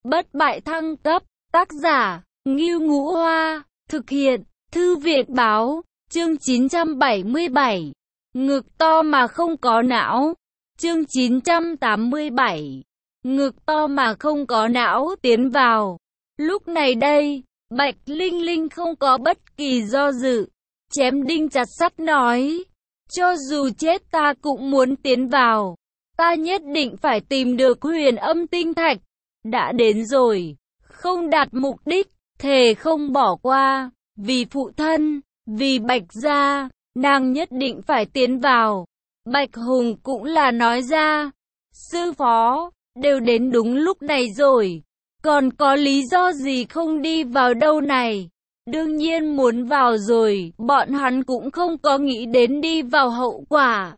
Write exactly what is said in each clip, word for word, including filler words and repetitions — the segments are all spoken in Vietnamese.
Bất bại thăng cấp, tác giả, Ngưu Ngũ Hoa, thực hiện, Thư viện Báo, chương chín trăm bảy mươi bảy. Ngực to mà không có não, chương chín trăm tám mươi bảy. Ngực to mà không có não tiến vào. Lúc này đây, Bạch Linh Linh không có bất kỳ do dự, chém đinh chặt sắt nói, cho dù chết ta cũng muốn tiến vào, ta nhất định phải tìm được huyền âm tinh thạch. Đã đến rồi, không đạt mục đích, thề không bỏ qua, vì phụ thân, vì Bạch gia, nàng nhất định phải tiến vào. Bạch Hùng cũng là nói ra, sư phó, đều đến đúng lúc này rồi, còn có lý do gì không đi vào đâu này? Đương nhiên muốn vào rồi, bọn hắn cũng không có nghĩ đến đi vào hậu quả.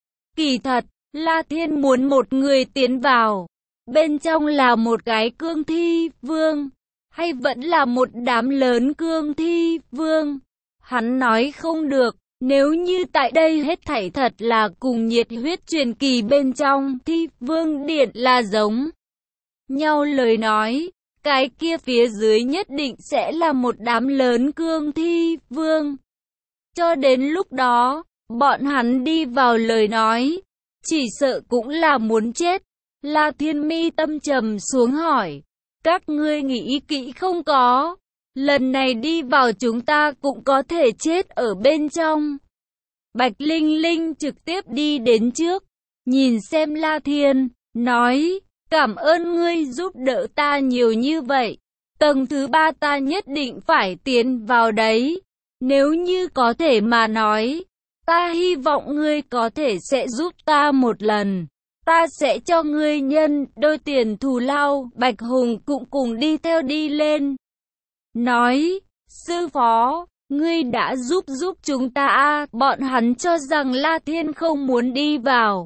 Kỳ thật, La Thiên muốn một người tiến vào, bên trong là một cái cương thi vương, hay vẫn là một đám lớn cương thi vương? Hắn nói không được, nếu như tại đây hết thảy thật là cùng nhiệt huyết truyền kỳ bên trong thi vương điện là giống nhau lời nói, cái kia phía dưới nhất định sẽ là một đám lớn cương thi vương. Cho đến lúc đó, bọn hắn đi vào lời nói, chỉ sợ cũng là muốn chết. La Thiên mi tâm trầm xuống hỏi, các ngươi nghĩ kỹ không có? Lần này đi vào chúng ta cũng có thể chết ở bên trong. Bạch Linh Linh trực tiếp đi đến trước, nhìn xem La Thiên, nói, cảm ơn ngươi giúp đỡ ta nhiều như vậy. Tầng thứ ba ta nhất định phải tiến vào đấy. Nếu như có thể mà nói, ta hy vọng ngươi có thể sẽ giúp ta một lần. Ta sẽ cho ngươi nhân đôi tiền thù lao. Bạch Hùng cũng cùng đi theo đi lên. Nói, sư phó, ngươi đã giúp giúp chúng ta à? Bọn hắn cho rằng La Thiên không muốn đi vào.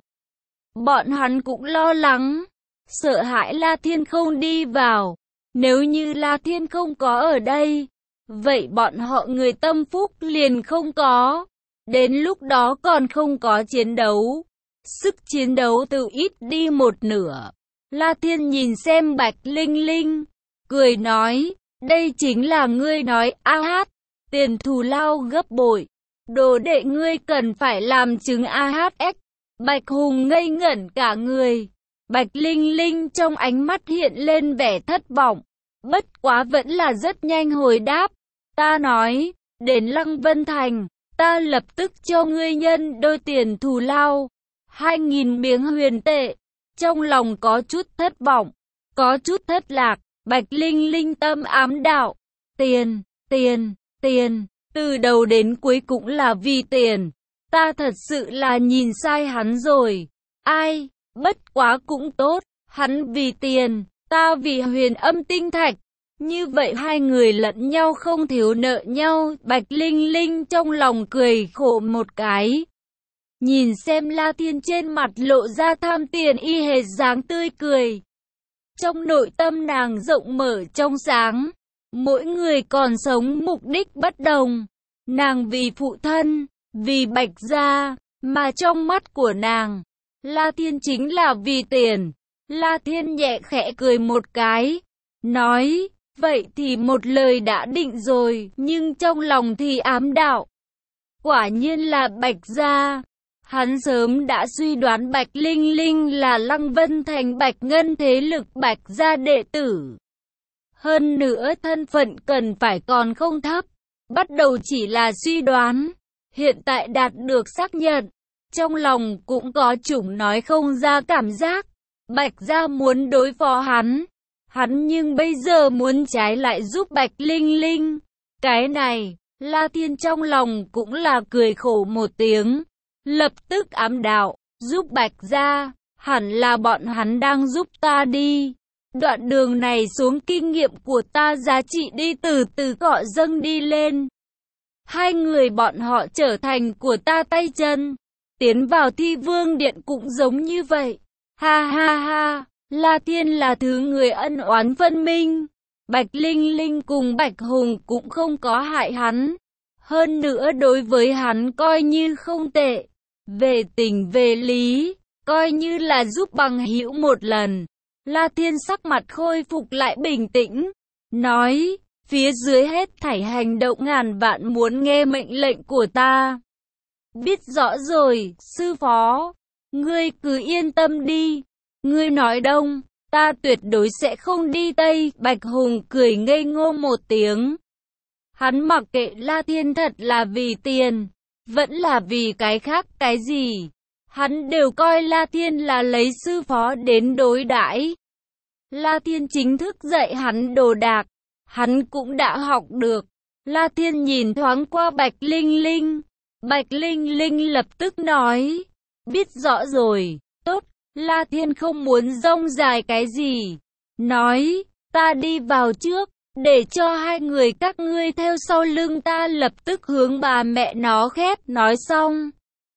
Bọn hắn cũng lo lắng, sợ hãi La Thiên không đi vào. Nếu như La Thiên không có ở đây, vậy bọn họ người tâm phúc liền không có. Đến lúc đó còn không có chiến đấu, sức chiến đấu từ ít đi một nửa. La Thiên nhìn xem Bạch Linh Linh, cười nói, đây chính là ngươi nói a hát, tiền thù lao gấp bội. Đồ đệ ngươi cần phải làm chứng a hát ích. Bạch Hùng ngây ngẩn cả người. Bạch Linh Linh trong ánh mắt hiện lên vẻ thất vọng. Bất quá vẫn là rất nhanh hồi đáp. Ta nói, đến Lăng Vân Thành, ta lập tức cho ngươi nhân đôi tiền thù lao. Hai nghìn miếng huyền tệ. Trong lòng có chút thất vọng, có chút thất lạc. Bạch Linh Linh tâm ám đạo. Tiền, tiền, tiền, từ đầu đến cuối cũng là vì tiền. Ta thật sự là nhìn sai hắn rồi. Ai, bất quá cũng tốt, hắn vì tiền, ta vì huyền âm tinh thạch. Như vậy hai người lẫn nhau không thiếu nợ nhau. Bạch Linh Linh trong lòng cười khổ một cái. Nhìn xem La Thiên trên mặt lộ ra tham tiền y hệt dáng tươi cười. Trong nội tâm nàng rộng mở trong sáng. Mỗi người còn sống mục đích bất đồng. Nàng vì phụ thân, vì Bạch gia, mà trong mắt của nàng, La Thiên chính là vì tiền. La Thiên nhẹ khẽ cười một cái, nói, vậy thì một lời đã định rồi, nhưng trong lòng thì ám đạo. Quả nhiên là Bạch gia. Hắn sớm đã suy đoán Bạch Linh Linh là Lăng Vân Thành Bạch Ngân thế lực Bạch gia đệ tử. Hơn nữa thân phận cần phải còn không thấp. Bắt đầu chỉ là suy đoán, hiện tại đạt được xác nhận. Trong lòng cũng có chủng nói không ra cảm giác. Bạch gia muốn đối phó hắn. Hắn nhưng bây giờ muốn trái lại giúp Bạch Linh Linh. Cái này, La Thiên trong lòng cũng là cười khổ một tiếng. Lập tức ám đạo, giúp Bạch gia, hẳn là bọn hắn đang giúp ta đi. Đoạn đường này xuống kinh nghiệm của ta giá trị đi từ từ cọ dâng đi lên. Hai người bọn họ trở thành của ta tay chân. Tiến vào thi vương điện cũng giống như vậy. Ha ha ha, La Thiên là thứ người ân oán phân minh. Bạch Linh Linh cùng Bạch Hùng cũng không có hại hắn. Hơn nữa đối với hắn coi như không tệ. Về tình về lý, coi như là giúp bằng hữu một lần. La Thiên sắc mặt khôi phục lại bình tĩnh, nói, phía dưới hết thảy hành động ngàn vạn muốn nghe mệnh lệnh của ta. Biết rõ rồi, sư phó, ngươi cứ yên tâm đi, ngươi nói đông, ta tuyệt đối sẽ không đi tây. Bạch Hùng cười ngây ngô một tiếng. Hắn mặc kệ La Thiên thật là vì tiền, vẫn là vì cái khác cái gì, hắn đều coi La Thiên là lấy sư phó đến đối đãi. La Thiên chính thức dạy hắn đồ đạc, hắn cũng đã học được. La Thiên nhìn thoáng qua Bạch Linh Linh, Bạch Linh Linh lập tức nói, biết rõ rồi, tốt. La Thiên không muốn rông dài cái gì, nói, ta đi vào trước, để cho hai người các ngươi theo sau lưng ta. Lập tức hướng bà mẹ nó khép. Nói xong,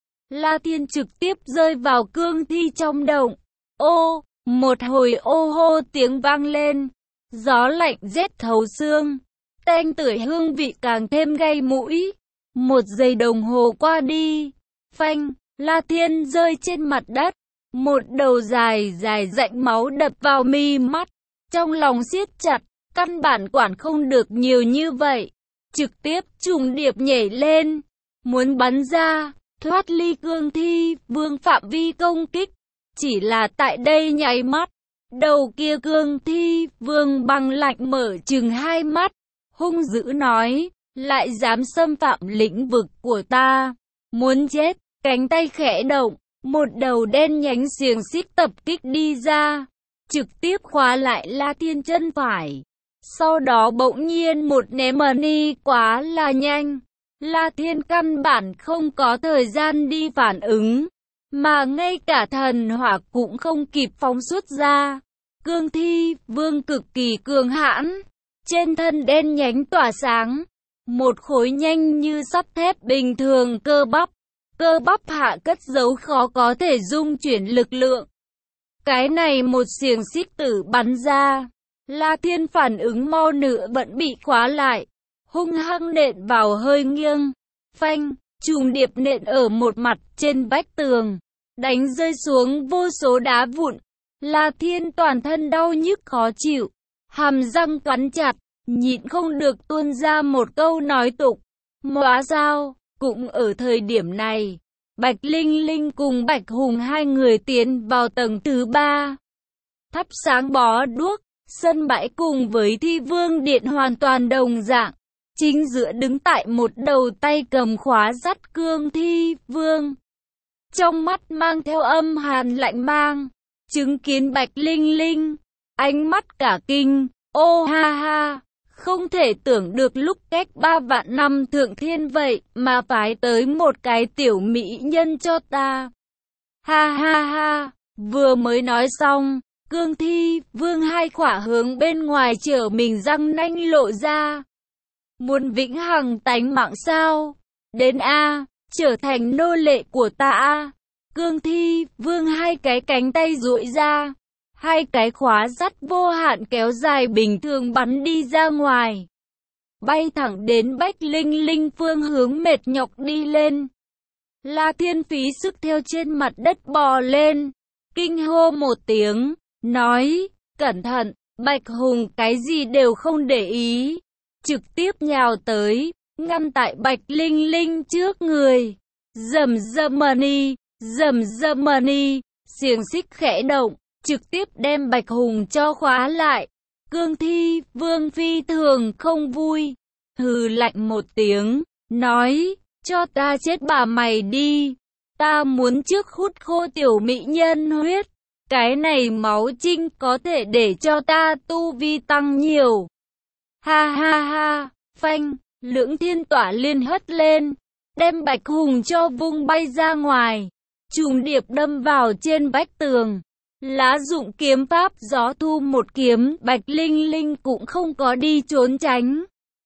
La Thiên trực tiếp rơi vào cương thi trong động. Ô, một hồi ô hô tiếng vang lên, gió lạnh rét thấu xương, tanh tưởi hương vị càng thêm gây mũi. Một giây đồng hồ qua đi, phanh, La Thiên rơi trên mặt đất, một đầu dài dài rãnh máu đập vào mi mắt, trong lòng siết chặt, căn bản quản không được nhiều như vậy, trực tiếp trùng điệp nhảy lên, muốn bắn ra, thoát ly cương thi vương phạm vi công kích. Chỉ là tại đây nháy mắt, đầu kia cương thi vương băng lạnh mở trừng hai mắt, hung dữ nói, lại dám xâm phạm lĩnh vực của ta, muốn chết. Cánh tay khẽ động, một đầu đen nhánh xiềng xích tập kích đi ra, trực tiếp khóa lại La Thiên chân phải. Sau đó bỗng nhiên một ném money quá là nhanh, La Thiên căn bản không có thời gian đi phản ứng, mà ngay cả thần hỏa cũng không kịp phóng xuất ra. Cương thi vương cực kỳ cường hãn, trên thân đen nhánh tỏa sáng, một khối nhanh như sắt thép bình thường cơ bắp, cơ bắp hạ cất giấu khó có thể dung chuyển lực lượng. Cái này một xiềng xích tử bắn ra, La Thiên phản ứng mau nữa vẫn bị khóa lại, hung hăng nện vào hơi nghiêng, phanh, trùng điệp nện ở một mặt trên vách tường, đánh rơi xuống vô số đá vụn. La Thiên toàn thân đau nhức khó chịu, hàm răng cắn chặt, nhịn không được tuôn ra một câu nói tục, hóa sao. Cũng ở thời điểm này, Bạch Linh Linh cùng Bạch Hùng hai người tiến vào tầng thứ ba. Thắp sáng bó đuốc, sân bãi cùng với Thi Vương Điện hoàn toàn đồng dạng. Chính giữa đứng tại một đầu tay cầm khóa dắt cương Thi Vương. Trong mắt mang theo âm hàn lạnh mang, chứng kiến Bạch Linh Linh, ánh mắt cả kinh, ô ha ha. Không thể tưởng được lúc cách ba vạn năm thượng thiên vậy mà phái tới một cái tiểu mỹ nhân cho ta. Ha ha ha, vừa mới nói xong, cương thi vương hai khỏa hướng bên ngoài trở mình răng nanh lộ ra. Muốn vĩnh hằng tánh mạng sao? Đến A, trở thành nô lệ của ta A. Cương thi vương hai cái cánh tay duỗi ra. Hai cái khóa dắt vô hạn kéo dài bình thường bắn đi ra ngoài, bay thẳng đến Bạch Linh Linh phương hướng mệt nhọc đi lên. La Thiên phí sức theo trên mặt đất bò lên, kinh hô một tiếng, nói, cẩn thận. Bạch Hùng cái gì đều không để ý, trực tiếp nhào tới, ngăn tại Bạch Linh Linh trước người. Rầm rầm money, rầm rầm money, xiềng xích khẽ động, trực tiếp đem Bạch Hùng cho khóa lại. Cương thi vương phi thường không vui, hừ lạnh một tiếng, nói, cho ta chết bà mày đi, ta muốn trước hút khô tiểu mỹ nhân huyết, cái này máu trinh có thể để cho ta tu vi tăng nhiều. Ha ha ha, phanh, lưỡng thiên tỏa liên hất lên, đem Bạch Hùng cho vung bay ra ngoài, trùng điệp đâm vào trên vách tường. Lá dụng kiếm pháp gió thu một kiếm, Bạch Linh Linh cũng không có đi trốn tránh,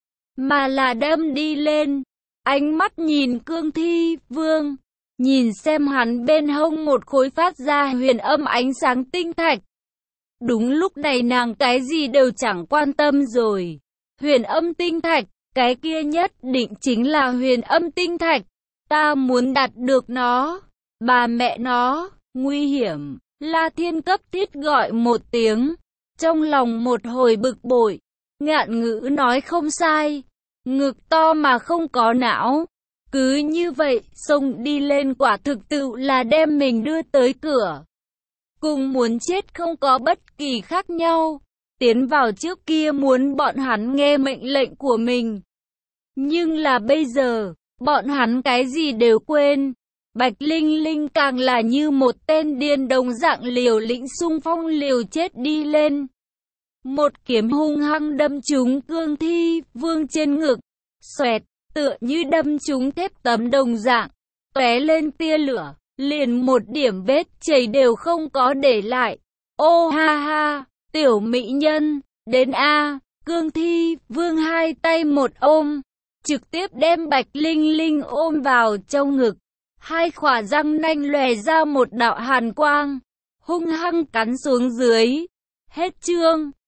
mà là đâm đi lên, ánh mắt nhìn cương thi vương, nhìn xem hắn bên hông một khối phát ra huyền âm ánh sáng tinh thạch. Đúng lúc này nàng cái gì đều chẳng quan tâm rồi, huyền âm tinh thạch, cái kia nhất định chính là huyền âm tinh thạch, ta muốn đạt được nó, bà mẹ nó, nguy hiểm. La Thiên cấp thiết gọi một tiếng, trong lòng một hồi bực bội. Ngạn Ngữ nói không sai, ngực to mà không có não. Cứ như vậy, xông đi lên quả thực tự là đem mình đưa tới cửa. Cùng muốn chết không có bất kỳ khác nhau. Tiến vào trước kia muốn bọn hắn nghe mệnh lệnh của mình. Nhưng là bây giờ, bọn hắn cái gì đều quên. Bạch Linh Linh càng là như một tên điên đồng dạng liều lĩnh xung phong liều chết đi lên. Một kiếm hung hăng đâm trúng Cương Thi Vương trên ngực, xoẹt, tựa như đâm trúng thép tấm đồng dạng, tóe lên tia lửa, liền một điểm vết chảy đều không có để lại. Ô ha ha, tiểu mỹ nhân, đến a, Cương Thi Vương hai tay một ôm, trực tiếp đem Bạch Linh Linh ôm vào trong ngực, hai khỏa răng nanh lòe ra một đạo hàn quang, hung hăng cắn xuống dưới. Hết chương.